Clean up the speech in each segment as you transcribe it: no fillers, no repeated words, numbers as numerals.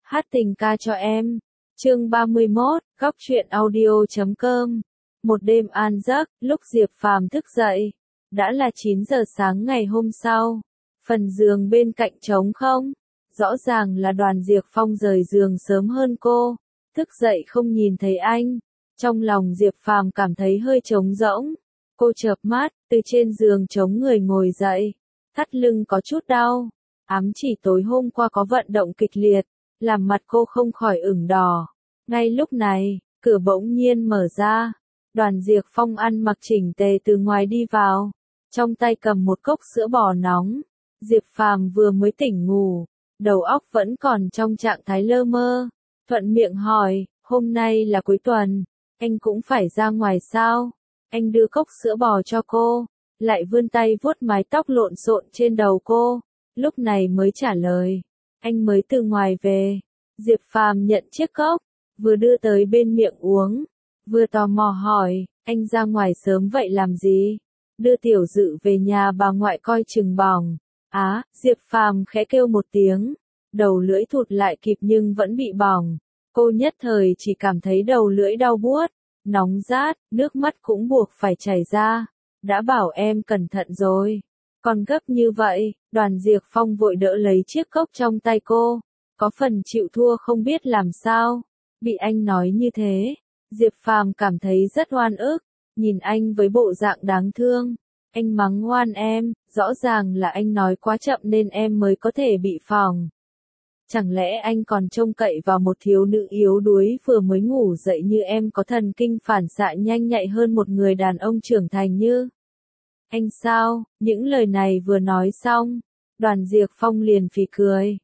Hát tình ca cho em. Chương 31, góc truyện audio.com. Một đêm an giấc, lúc Diệp Phàm thức dậy, đã là 9 giờ sáng ngày hôm sau. Phần giường bên cạnh trống không, rõ ràng là Đoàn Diệp Phong rời giường sớm hơn cô. Thức dậy không nhìn thấy anh, trong lòng Diệp Phàm cảm thấy hơi trống rỗng. Cô chợp mắt, từ trên giường chống người ngồi dậy, thắt lưng có chút đau, ám chỉ tối hôm qua có vận động kịch liệt, làm mặt cô không khỏi ửng đỏ. Ngay lúc này, cửa bỗng nhiên mở ra, Đoàn Diệp Phong ăn mặc chỉnh tề từ ngoài đi vào, trong tay cầm một cốc sữa bò nóng. Diệp Phàm vừa mới tỉnh ngủ, đầu óc vẫn còn trong trạng thái lơ mơ, thuận miệng hỏi, hôm nay là cuối tuần, anh cũng phải ra ngoài sao? Anh đưa cốc sữa bò cho cô, lại vươn tay vuốt mái tóc lộn xộn trên đầu cô, lúc này mới trả lời, anh mới từ ngoài về. Diệp Phàm nhận chiếc cốc, vừa đưa tới bên miệng uống, vừa tò mò hỏi, anh ra ngoài sớm vậy làm gì? Đưa tiểu dự về nhà bà ngoại coi chừng bỏng. Á, Diệp Phàm khẽ kêu một tiếng, đầu lưỡi thụt lại kịp nhưng vẫn bị bỏng. Cô nhất thời chỉ cảm thấy đầu lưỡi đau buốt, nóng rát, nước mắt cũng buộc phải chảy ra. Đã bảo em cẩn thận rồi. Còn gấp như vậy, Đoàn Diệp Phong vội đỡ lấy chiếc cốc trong tay cô, có phần chịu thua không biết làm sao. Bị anh nói như thế, Diệp Phàm cảm thấy rất oan ức, nhìn anh với bộ dạng đáng thương. Anh mắng oan em, rõ ràng là anh nói quá chậm nên em mới có thể bị phỏng. Chẳng lẽ anh còn trông cậy vào một thiếu nữ yếu đuối vừa mới ngủ dậy như em có thần kinh phản xạ nhanh nhạy hơn một người đàn ông trưởng thành như anh sao? Những lời này vừa nói xong, Đoàn Diệp Phong liền phì cười.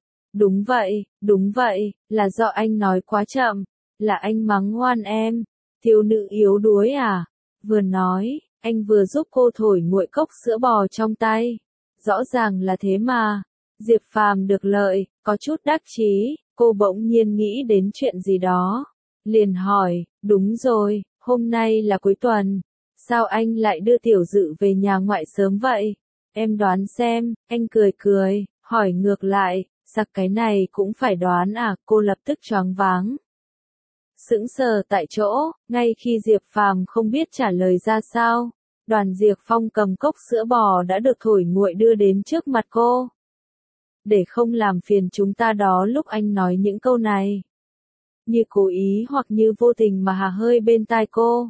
Đúng vậy, là do anh nói quá chậm, là anh mắng oan em. Thiếu nữ yếu đuối à? Vừa nói, anh vừa giúp cô thổi nguội cốc sữa bò trong tay. Rõ ràng là thế mà. Diệp Phàm được lợi, có chút đắc chí, cô bỗng nhiên nghĩ đến chuyện gì đó. Liền hỏi, đúng rồi, hôm nay là cuối tuần, sao anh lại đưa tiểu dự về nhà ngoại sớm vậy? Em đoán xem, anh cười, hỏi ngược lại, sặc cái này cũng phải đoán à? Cô lập tức choáng váng, sững sờ tại chỗ, ngay khi Diệp Phàm không biết trả lời ra sao, Đoàn Diệp Phong cầm cốc sữa bò đã được thổi nguội đưa đến trước mặt cô. Để không làm phiền chúng ta đó, lúc anh nói những câu này, như cố ý hoặc như vô tình mà hà hơi bên tai cô.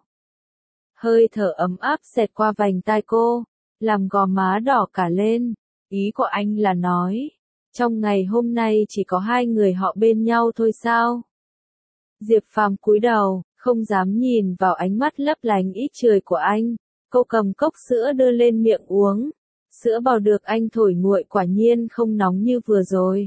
Hơi thở ấm áp xẹt qua vành tai cô, làm gò má đỏ cả lên. Ý của anh là nói, trong ngày hôm nay chỉ có hai người họ bên nhau thôi sao? Diệp Phàm cúi đầu, không dám nhìn vào ánh mắt lấp lánh ít trời của anh. Cô cầm cốc sữa đưa lên miệng uống. Sữa bò được anh thổi nguội quả nhiên không nóng như vừa rồi.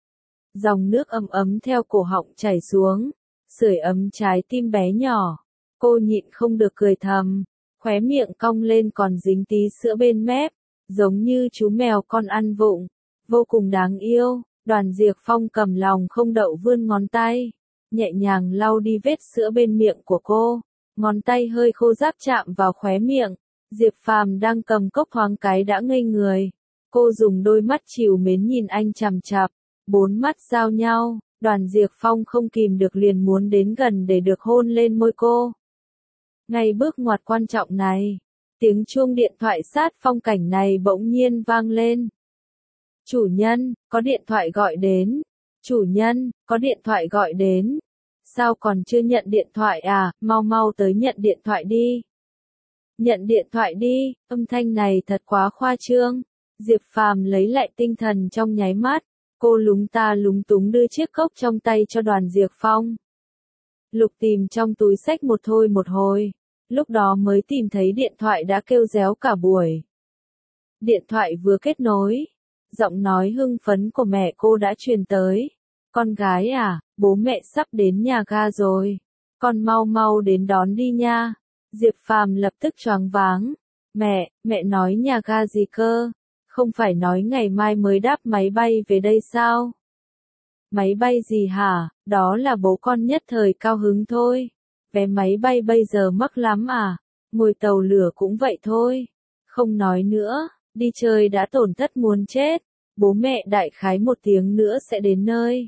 Dòng nước ấm ấm theo cổ họng chảy xuống, sưởi ấm trái tim bé nhỏ. Cô nhịn không được cười thầm, khóe miệng cong lên còn dính tí sữa bên mép, giống như chú mèo con ăn vụng, vô cùng đáng yêu. Đoàn Diệp Phong cầm lòng không đậu vươn ngón tay, nhẹ nhàng lau đi vết sữa bên miệng của cô, ngón tay hơi khô ráp chạm vào khóe miệng. Diệp Phàm đang cầm cốc thoáng cái đã ngây người. Cô dùng đôi mắt trìu mến nhìn anh chằm chằm, bốn mắt giao nhau, Đoàn Diệp Phong không kìm được liền muốn đến gần để được hôn lên môi cô. Ngay bước ngoặt quan trọng này, tiếng chuông điện thoại sát phong cảnh này bỗng nhiên vang lên. Chủ nhân, có điện thoại gọi đến. Chủ nhân, có điện thoại gọi đến. Sao còn chưa nhận điện thoại à? Mau tới nhận điện thoại đi. Nhận điện thoại đi, âm thanh này thật quá khoa trương. Diệp Phàm lấy lại tinh thần trong nháy mắt, cô lúng ta lúng túng đưa chiếc cốc trong tay cho Đoàn Diệp Phong. Lục tìm trong túi xách một hồi, lúc đó mới tìm thấy điện thoại đã kêu réo cả buổi. Điện thoại vừa kết nối, giọng nói hưng phấn của mẹ cô đã truyền tới. Con gái à, bố mẹ sắp đến nhà ga rồi, con mau đến đón đi nha. Diệp Phàm lập tức choáng váng. Mẹ nói nhà ga gì cơ? Không phải nói ngày mai mới đáp máy bay về đây sao? Máy bay gì hả? Đó là bố con nhất thời cao hứng thôi. Vé máy bay bây giờ mắc lắm à? Ngồi tàu lửa cũng vậy thôi. Không nói nữa, đi chơi đã tổn thất muốn chết. Bố mẹ đại khái 1 tiếng nữa sẽ đến nơi.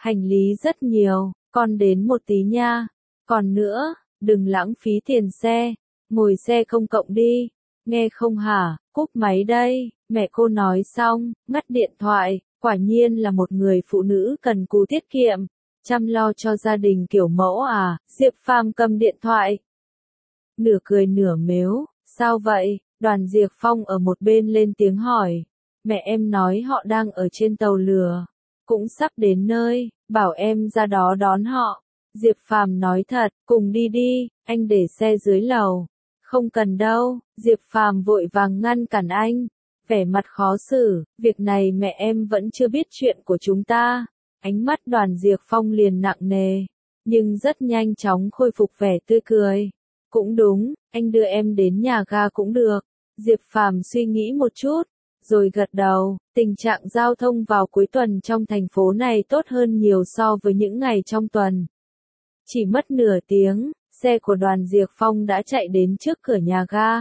Hành lý rất nhiều, con đến một tí nha. Còn nữa, đừng lãng phí tiền xe, ngồi xe công cộng đi. Nghe không hả, cúp máy đây. Mẹ cô nói xong, ngắt điện thoại. Quả nhiên là một người phụ nữ cần cù tiết kiệm, chăm lo cho gia đình kiểu mẫu à. Diệp Phàm cầm điện thoại, nửa cười nửa mếu. Sao vậy? Đoàn Diệp Phong ở một bên lên tiếng hỏi. Mẹ em nói họ đang ở trên tàu lửa, cũng sắp đến nơi, bảo em ra đó đón họ. Diệp Phàm nói thật, cùng đi đi, anh để xe dưới lầu. Không cần đâu, Diệp Phàm vội vàng ngăn cản anh, vẻ mặt khó xử, việc này mẹ em vẫn chưa biết chuyện của chúng ta. Ánh mắt Đoàn Diệp Phong liền nặng nề, nhưng rất nhanh chóng khôi phục vẻ tươi cười. Cũng đúng, anh đưa em đến nhà ga cũng được. Diệp Phàm suy nghĩ một chút, rồi gật đầu. Tình trạng giao thông vào cuối tuần trong thành phố này tốt hơn nhiều so với những ngày trong tuần. Chỉ mất nửa tiếng, xe của Đoàn Diệp Phong đã chạy đến trước cửa nhà ga.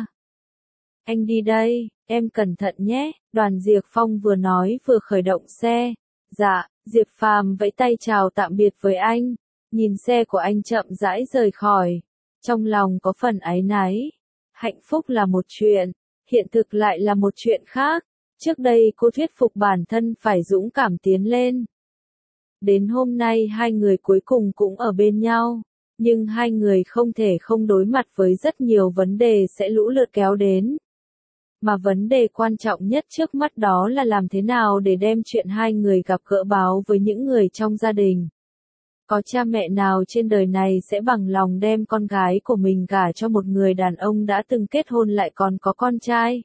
Anh đi đây, em cẩn thận nhé. Đoàn Diệp Phong vừa nói vừa khởi động xe. Dạ, Diệp Phàm vẫy tay chào tạm biệt với anh, nhìn xe của anh chậm rãi rời khỏi. Trong lòng có phần áy náy. Hạnh phúc là một chuyện, hiện thực lại là một chuyện khác. Trước đây cô thuyết phục bản thân phải dũng cảm tiến lên. Đến hôm nay hai người cuối cùng cũng ở bên nhau. Nhưng hai người không thể không đối mặt với rất nhiều vấn đề sẽ lũ lượt kéo đến. Mà vấn đề quan trọng nhất trước mắt đó là làm thế nào để đem chuyện hai người gặp gỡ báo với những người trong gia đình. Có cha mẹ nào trên đời này sẽ bằng lòng đem con gái của mình gả cho một người đàn ông đã từng kết hôn lại còn có con trai?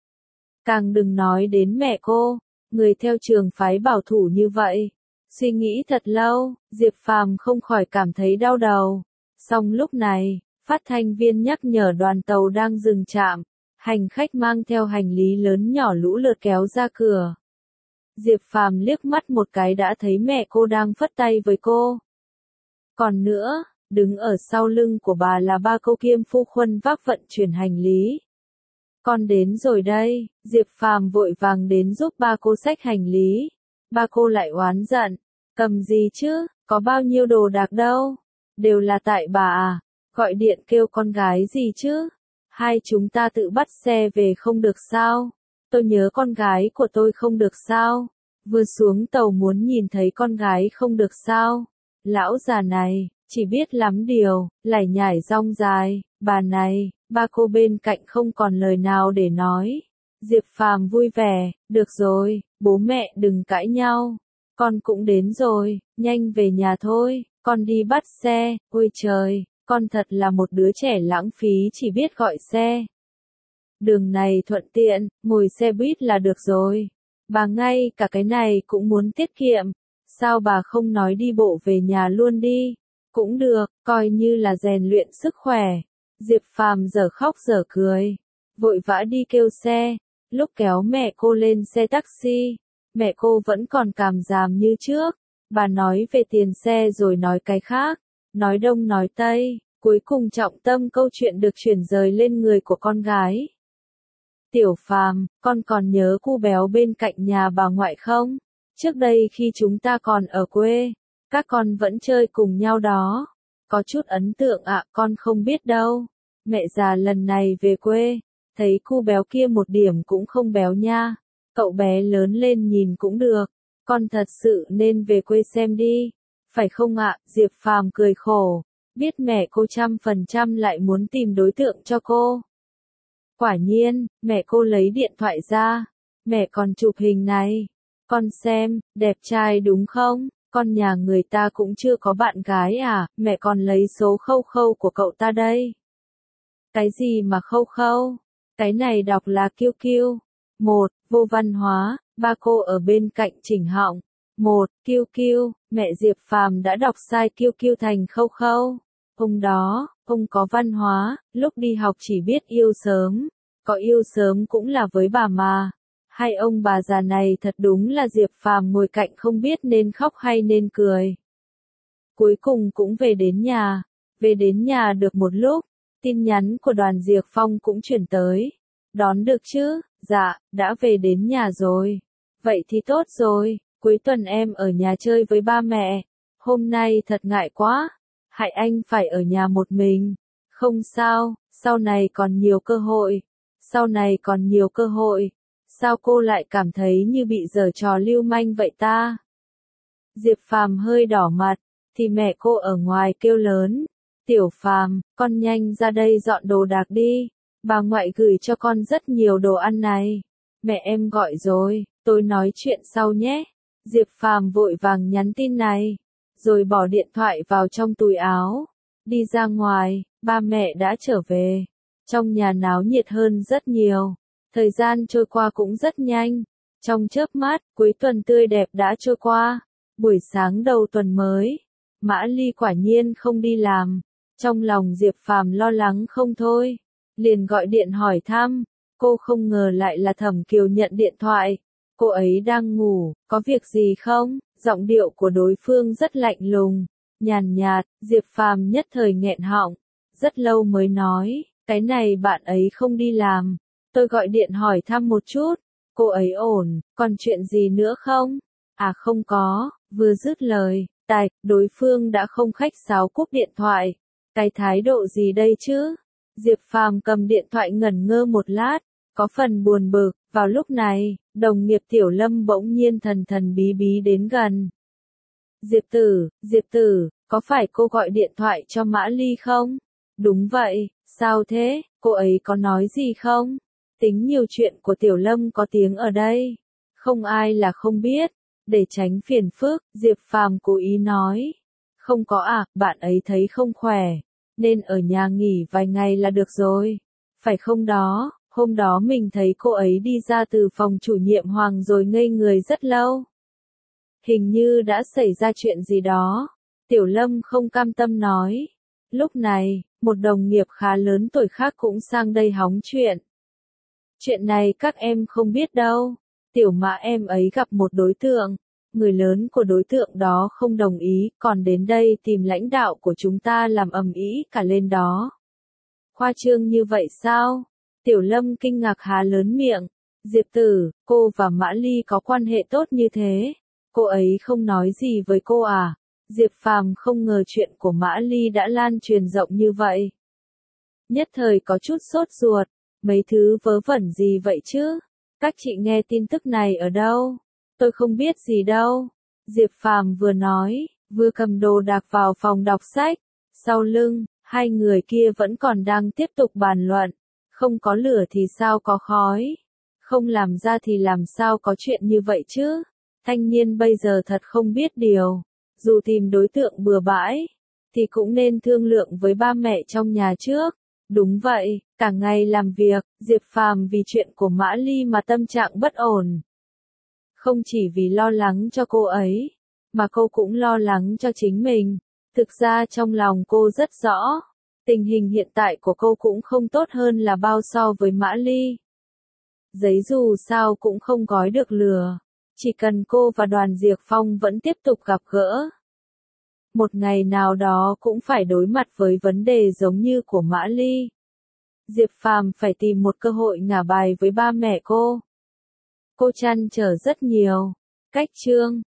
Càng đừng nói đến mẹ cô, người theo trường phái bảo thủ như vậy. Suy nghĩ thật lâu, Diệp Phàm không khỏi cảm thấy đau đầu. Song lúc này, phát thanh viên nhắc nhở đoàn tàu đang dừng trạm, hành khách mang theo hành lý lớn nhỏ lũ lượt kéo ra cửa. Diệp Phàm liếc mắt một cái đã thấy mẹ cô đang phất tay với cô. Còn nữa, đứng ở sau lưng của bà là ba cô kiêm phu khuân vác vận chuyển hành lý. Con đến rồi đây, Diệp Phàm vội vàng đến giúp ba cô xách hành lý. Ba cô lại oán giận, cầm gì chứ, có bao nhiêu đồ đạc đâu, đều là tại bà à, gọi điện kêu con gái gì chứ, hai chúng ta tự bắt xe về không được sao, tôi nhớ con gái của tôi không được sao, vừa xuống tàu muốn nhìn thấy con gái không được sao, lão già này, chỉ biết lắm điều, lải nhải rong dài, bà này, ba cô bên cạnh không còn lời nào để nói. Diệp Phàm vui vẻ, được rồi, bố mẹ đừng cãi nhau, con cũng đến rồi, nhanh về nhà thôi, con đi bắt xe, ôi trời, con thật là một đứa trẻ lãng phí chỉ biết gọi xe. Đường này thuận tiện, ngồi xe buýt là được rồi, bà ngay cả cái này cũng muốn tiết kiệm, sao bà không nói đi bộ về nhà luôn đi, cũng được, coi như là rèn luyện sức khỏe. Diệp Phàm dở khóc dở cười, vội vã đi kêu xe. Lúc kéo mẹ cô lên xe taxi, mẹ cô vẫn còn càm ràm như trước. Bà nói về tiền xe rồi nói cái khác, nói đông nói tây, cuối cùng trọng tâm câu chuyện được chuyển rời lên người của con gái. Tiểu Phàm, con còn nhớ cu béo bên cạnh nhà bà ngoại không? Trước đây khi chúng ta còn ở quê, các con vẫn chơi cùng nhau đó. Có chút ấn tượng ạ, con không biết đâu. Mẹ già lần này về quê, thấy cu béo kia một điểm cũng không béo nha. Cậu bé lớn lên nhìn cũng được. Con thật sự nên về quê xem đi. Phải không ạ? Diệp Phàm cười khổ. Biết mẹ cô 100% lại muốn tìm đối tượng cho cô. Quả nhiên, mẹ cô lấy điện thoại ra. Mẹ còn chụp hình này. Con xem, đẹp trai đúng không? Con nhà người ta cũng chưa có bạn gái à? Mẹ còn lấy số khâu khâu của cậu ta đây. Cái gì mà khâu khâu? Cái này đọc là kiêu kiêu. Một, vô văn hóa, ba cô ở bên cạnh chỉnh họng. Một, kiêu kiêu, mẹ Diệp Phàm đã đọc sai kiêu kiêu thành khâu khâu. Ông đó, ông có văn hóa, lúc đi học chỉ biết yêu sớm. Có yêu sớm cũng là với bà mà. Hai ông bà già này thật đúng là Diệp Phàm ngồi cạnh không biết nên khóc hay nên cười. Cuối cùng cũng về đến nhà. Về đến nhà được một lúc, tin nhắn của Đoàn Diệp Phong cũng chuyển tới. Đón được chứ? Dạ, đã về đến nhà rồi. Vậy thì tốt rồi, cuối tuần em ở nhà chơi với ba mẹ. hôm nay thật ngại quá, hại anh phải ở nhà một mình. Không sao, sau này còn nhiều cơ hội, sau này còn nhiều cơ hội. Sao cô lại cảm thấy như bị giở trò lưu manh vậy ta? Diệp Phàm hơi đỏ mặt, thì mẹ cô ở ngoài kêu lớn, Tiểu Phàm, con nhanh ra đây dọn đồ đạc đi, bà ngoại gửi cho con rất nhiều đồ ăn này. Mẹ em gọi rồi, tôi nói chuyện sau nhé. Diệp Phàm vội vàng nhắn tin này, rồi bỏ điện thoại vào trong túi áo, đi ra ngoài, ba mẹ đã trở về. Trong nhà náo nhiệt hơn rất nhiều, thời gian trôi qua cũng rất nhanh, trong chớp mắt, cuối tuần tươi đẹp đã trôi qua. Buổi sáng đầu tuần mới, Mã Ly quả nhiên không đi làm, trong lòng Diệp Phàm lo lắng không thôi, liền gọi điện hỏi thăm, cô không ngờ lại là Thẩm Kiều nhận điện thoại, cô ấy đang ngủ, có việc gì không? Giọng điệu của đối phương rất lạnh lùng, nhàn nhạt, Diệp Phàm nhất thời nghẹn họng, rất lâu mới nói, cái này bạn ấy không đi làm, tôi gọi điện hỏi thăm một chút, cô ấy ổn, còn chuyện gì nữa không? À không có, vừa dứt lời, đối phương đã không khách sáo cúp điện thoại. Cái thái độ gì đây chứ? Diệp Phàm cầm điện thoại ngẩn ngơ một lát, có phần buồn bực, vào lúc này, đồng nghiệp Tiểu Lâm bỗng nhiên thần thần bí bí đến gần. Diệp Tử, có phải cô gọi điện thoại cho Mã Ly không? Đúng vậy, sao thế, cô ấy có nói gì không? Tính nhiều chuyện của Tiểu Lâm có tiếng ở đây, không ai là không biết. Để tránh phiền phức, Diệp Phàm cố ý nói. Không có à, bạn ấy thấy không khỏe, nên ở nhà nghỉ vài ngày là được rồi. Phải không đó, hôm đó mình thấy cô ấy đi ra từ phòng chủ nhiệm Hoàng rồi ngây người rất lâu. Hình như đã xảy ra chuyện gì đó. Tiểu Lâm không cam tâm nói. Lúc này, một đồng nghiệp khá lớn tuổi khác cũng sang đây hóng chuyện. Chuyện này các em không biết đâu. Tiểu Mã em ấy gặp một đối tượng, người lớn của đối tượng đó không đồng ý, còn đến đây tìm lãnh đạo của chúng ta làm ầm ĩ cả lên đó. Khoa trương như vậy sao? Tiểu Lâm kinh ngạc há lớn miệng. Diệp Tử, cô và Mã Ly có quan hệ tốt như thế, cô ấy không nói gì với cô à? Diệp Phàm không ngờ chuyện của Mã Ly đã lan truyền rộng như vậy. Nhất thời có chút sốt ruột, mấy thứ vớ vẩn gì vậy chứ? Các chị nghe tin tức này ở đâu? Tôi không biết gì đâu. Diệp Phàm vừa nói, vừa cầm đồ đạc vào phòng đọc sách. Sau lưng, hai người kia vẫn còn đang tiếp tục bàn luận. Không có lửa thì sao có khói? Không làm ra thì làm sao có chuyện như vậy chứ? Thanh niên bây giờ thật không biết điều. Dù tìm đối tượng bừa bãi, thì cũng nên thương lượng với ba mẹ trong nhà trước. Đúng vậy, cả ngày làm việc, Diệp Phàm vì chuyện của Mã Ly mà tâm trạng bất ổn. Không chỉ vì lo lắng cho cô ấy, mà cô cũng lo lắng cho chính mình. Thực ra trong lòng cô rất rõ, tình hình hiện tại của cô cũng không tốt hơn là bao so với Mã Ly. Giấy dù sao cũng không gói được lửa, chỉ cần cô và Đoàn Diệp Phong vẫn tiếp tục gặp gỡ. Một ngày nào đó cũng phải đối mặt với vấn đề giống như của Mã Ly. Diệp Phàm phải tìm một cơ hội ngả bài với ba mẹ cô. Cô trăn trở rất nhiều. Cách chương